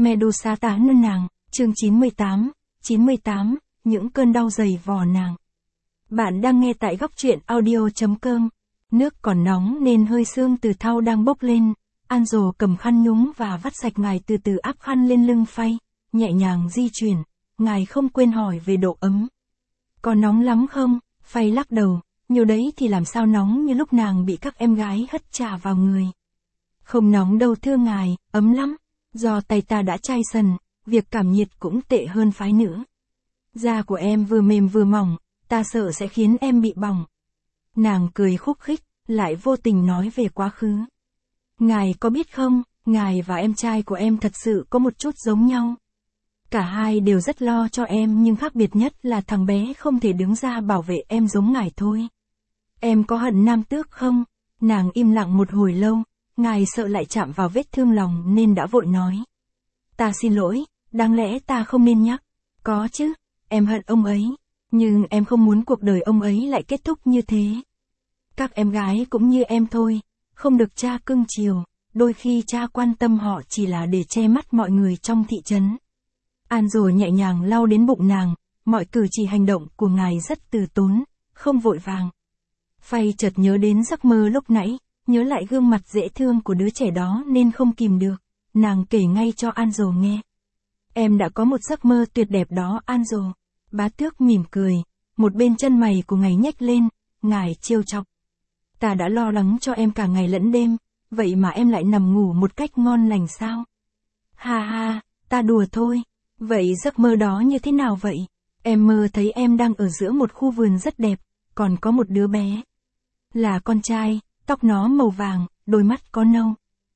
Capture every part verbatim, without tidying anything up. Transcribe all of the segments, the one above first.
Medusa tá nâng nàng, chương chín mươi tám, chín mươi tám, những cơn đau dày vò nàng. Bạn đang nghe tại góc truyện audio chấm com. Nước còn nóng nên hơi sương từ thau đang bốc lên. Anzo cầm khăn nhúng và vắt sạch ngài từ từ áp khăn lên lưng Phay, nhẹ nhàng di chuyển. Ngài không quên hỏi về độ ấm. Có nóng lắm không? Phay lắc đầu, nhiều đấy thì làm sao nóng như lúc nàng bị các em gái hất trà vào người. Không nóng đâu thưa ngài, ấm lắm. Do tay ta đã chai sần, việc cảm nhiệt cũng tệ hơn phái nữa. Da của em vừa mềm vừa mỏng, ta sợ sẽ khiến em bị bỏng. Nàng cười khúc khích, lại vô tình nói về quá khứ. Ngài có biết không, ngài và em trai của em thật sự có một chút giống nhau. Cả hai đều rất lo cho em nhưng khác biệt nhất là thằng bé không thể đứng ra bảo vệ em giống ngài thôi. Em có hận Nam Tước không? Nàng im lặng một hồi lâu, ngài sợ lại chạm vào vết thương lòng nên đã vội nói. Ta xin lỗi, đáng lẽ ta không nên nhắc. Có chứ, em hận ông ấy, nhưng em không muốn cuộc đời ông ấy lại kết thúc như thế. Các em gái cũng như em thôi, không được cha cưng chiều, đôi khi cha quan tâm họ chỉ là để che mắt mọi người trong thị trấn. Anzo nhẹ nhàng lau đến bụng nàng, mọi cử chỉ hành động của ngài rất từ tốn, không vội vàng. Phay chợt nhớ đến giấc mơ lúc nãy, nhớ lại gương mặt dễ thương của đứa trẻ đó nên không kìm được, nàng kể ngay cho Anzo nghe. Em đã có một giấc mơ tuyệt đẹp đó Anzo. Bá tước mỉm cười, một bên chân mày của ngài nhếch lên, ngài trêu chọc. Ta đã lo lắng cho em cả ngày lẫn đêm, vậy mà em lại nằm ngủ một cách ngon lành sao? Ha ha, ta đùa thôi. Vậy giấc mơ đó như thế nào vậy? Em mơ thấy em đang ở giữa một khu vườn rất đẹp, còn có một đứa bé. Là con trai, tóc nó màu vàng, đôi mắt có nâu.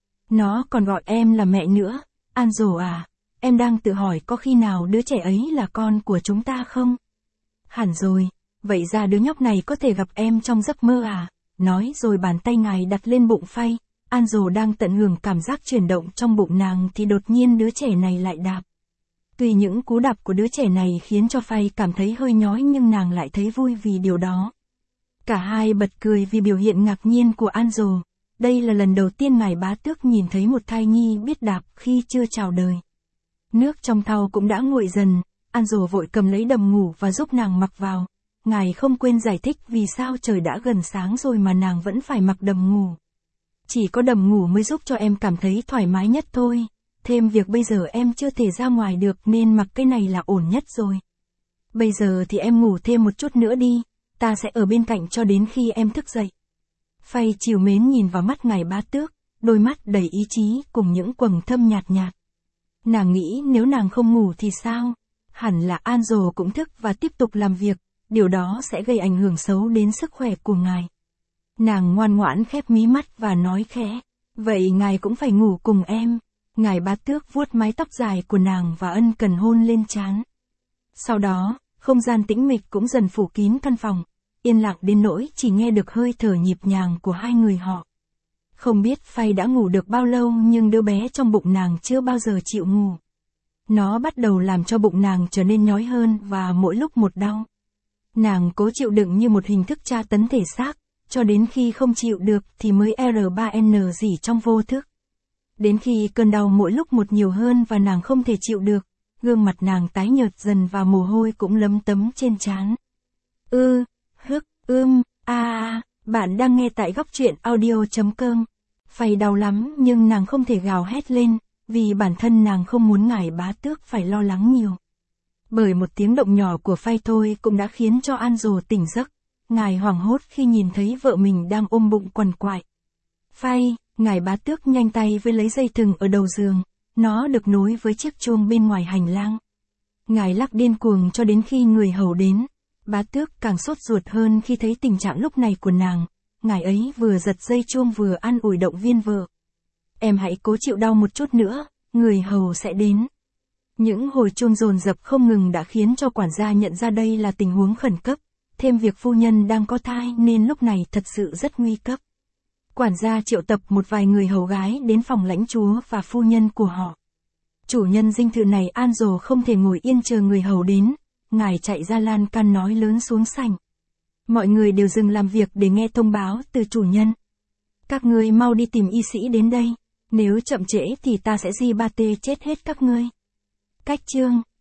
Nó còn gọi em là mẹ nữa. Anzo à, em đang tự hỏi có khi nào đứa trẻ ấy là con của chúng ta không? Hẳn rồi, vậy ra đứa nhóc này có thể gặp em trong giấc mơ à? Nói rồi bàn tay ngài đặt lên bụng Phay. Anzo đang tận hưởng cảm giác chuyển động trong bụng nàng thì đột nhiên đứa trẻ này lại đạp. Tuy những cú đạp của đứa trẻ này khiến cho Phay cảm thấy hơi nhói nhưng nàng lại thấy vui vì điều đó. Cả hai bật cười vì biểu hiện ngạc nhiên của Anzo. Đây là lần đầu tiên ngài bá tước nhìn thấy một thai nhi biết đạp khi chưa chào đời. Nước trong thau cũng đã nguội dần, Anzo vội cầm lấy đầm ngủ và giúp nàng mặc vào. Ngài không quên giải thích vì sao trời đã gần sáng rồi mà nàng vẫn phải mặc đầm ngủ. Chỉ có đầm ngủ mới giúp cho em cảm thấy thoải mái nhất thôi. Thêm việc bây giờ em chưa thể ra ngoài được nên mặc cái này là ổn nhất rồi. Bây giờ thì em ngủ thêm một chút nữa đi, ta sẽ ở bên cạnh cho đến khi em thức dậy. Phay trìu mến nhìn vào mắt ngài bá tước, đôi mắt đầy ý chí cùng những quầng thâm nhạt nhạt. Nàng nghĩ nếu nàng không ngủ thì sao? Hẳn là Anzo cũng thức và tiếp tục làm việc, điều đó sẽ gây ảnh hưởng xấu đến sức khỏe của ngài. Nàng ngoan ngoãn khép mí mắt và nói khẽ, vậy ngài cũng phải ngủ cùng em. Ngài bá tước vuốt mái tóc dài của nàng và ân cần hôn lên trán. Sau đó, không gian tĩnh mịch cũng dần phủ kín căn phòng, yên lặng đến nỗi chỉ nghe được hơi thở nhịp nhàng của hai người họ. Không biết Phay đã ngủ được bao lâu nhưng đứa bé trong bụng nàng chưa bao giờ chịu ngủ. Nó bắt đầu làm cho bụng nàng trở nên nhói hơn và mỗi lúc một đau. Nàng cố chịu đựng như một hình thức tra tấn thể xác, cho đến khi không chịu được thì mới R ba N gì trong vô thức. Đến khi cơn đau mỗi lúc một nhiều hơn và nàng không thể chịu được, gương mặt nàng tái nhợt dần và mồ hôi cũng lấm tấm trên trán. Ư, hức, ưm, a a, bạn đang nghe tại góc truyện audio chấm com. Phay đau lắm nhưng nàng không thể gào hét lên, vì bản thân nàng không muốn ngài bá tước phải lo lắng nhiều. Bởi một tiếng động nhỏ của Phay thôi cũng đã khiến cho Anzo tỉnh giấc, ngài hoảng hốt khi nhìn thấy vợ mình đang ôm bụng quằn quại. Phay, ngài bá tước nhanh tay với lấy dây thừng ở đầu giường, nó được nối với chiếc chuông bên ngoài hành lang. Ngài lắc điên cuồng cho đến khi người hầu đến, bá tước càng sốt ruột hơn khi thấy tình trạng lúc này của nàng, ngài ấy vừa giật dây chuông vừa an ủi động viên vợ. Em hãy cố chịu đau một chút nữa, người hầu sẽ đến. Những hồi chuông dồn dập không ngừng đã khiến cho quản gia nhận ra đây là tình huống khẩn cấp, thêm việc phu nhân đang có thai nên lúc này thật sự rất nguy cấp. Quản gia triệu tập một vài người hầu gái đến phòng lãnh chúa và phu nhân của họ. Chủ nhân dinh thự này Anzo không thể ngồi yên chờ người hầu đến, ngài chạy ra lan can nói lớn xuống sảnh. Mọi người đều dừng làm việc để nghe thông báo từ chủ nhân. Các ngươi mau đi tìm y sĩ đến đây. Nếu chậm trễ thì ta sẽ di ba tê chết hết các ngươi. Cách chương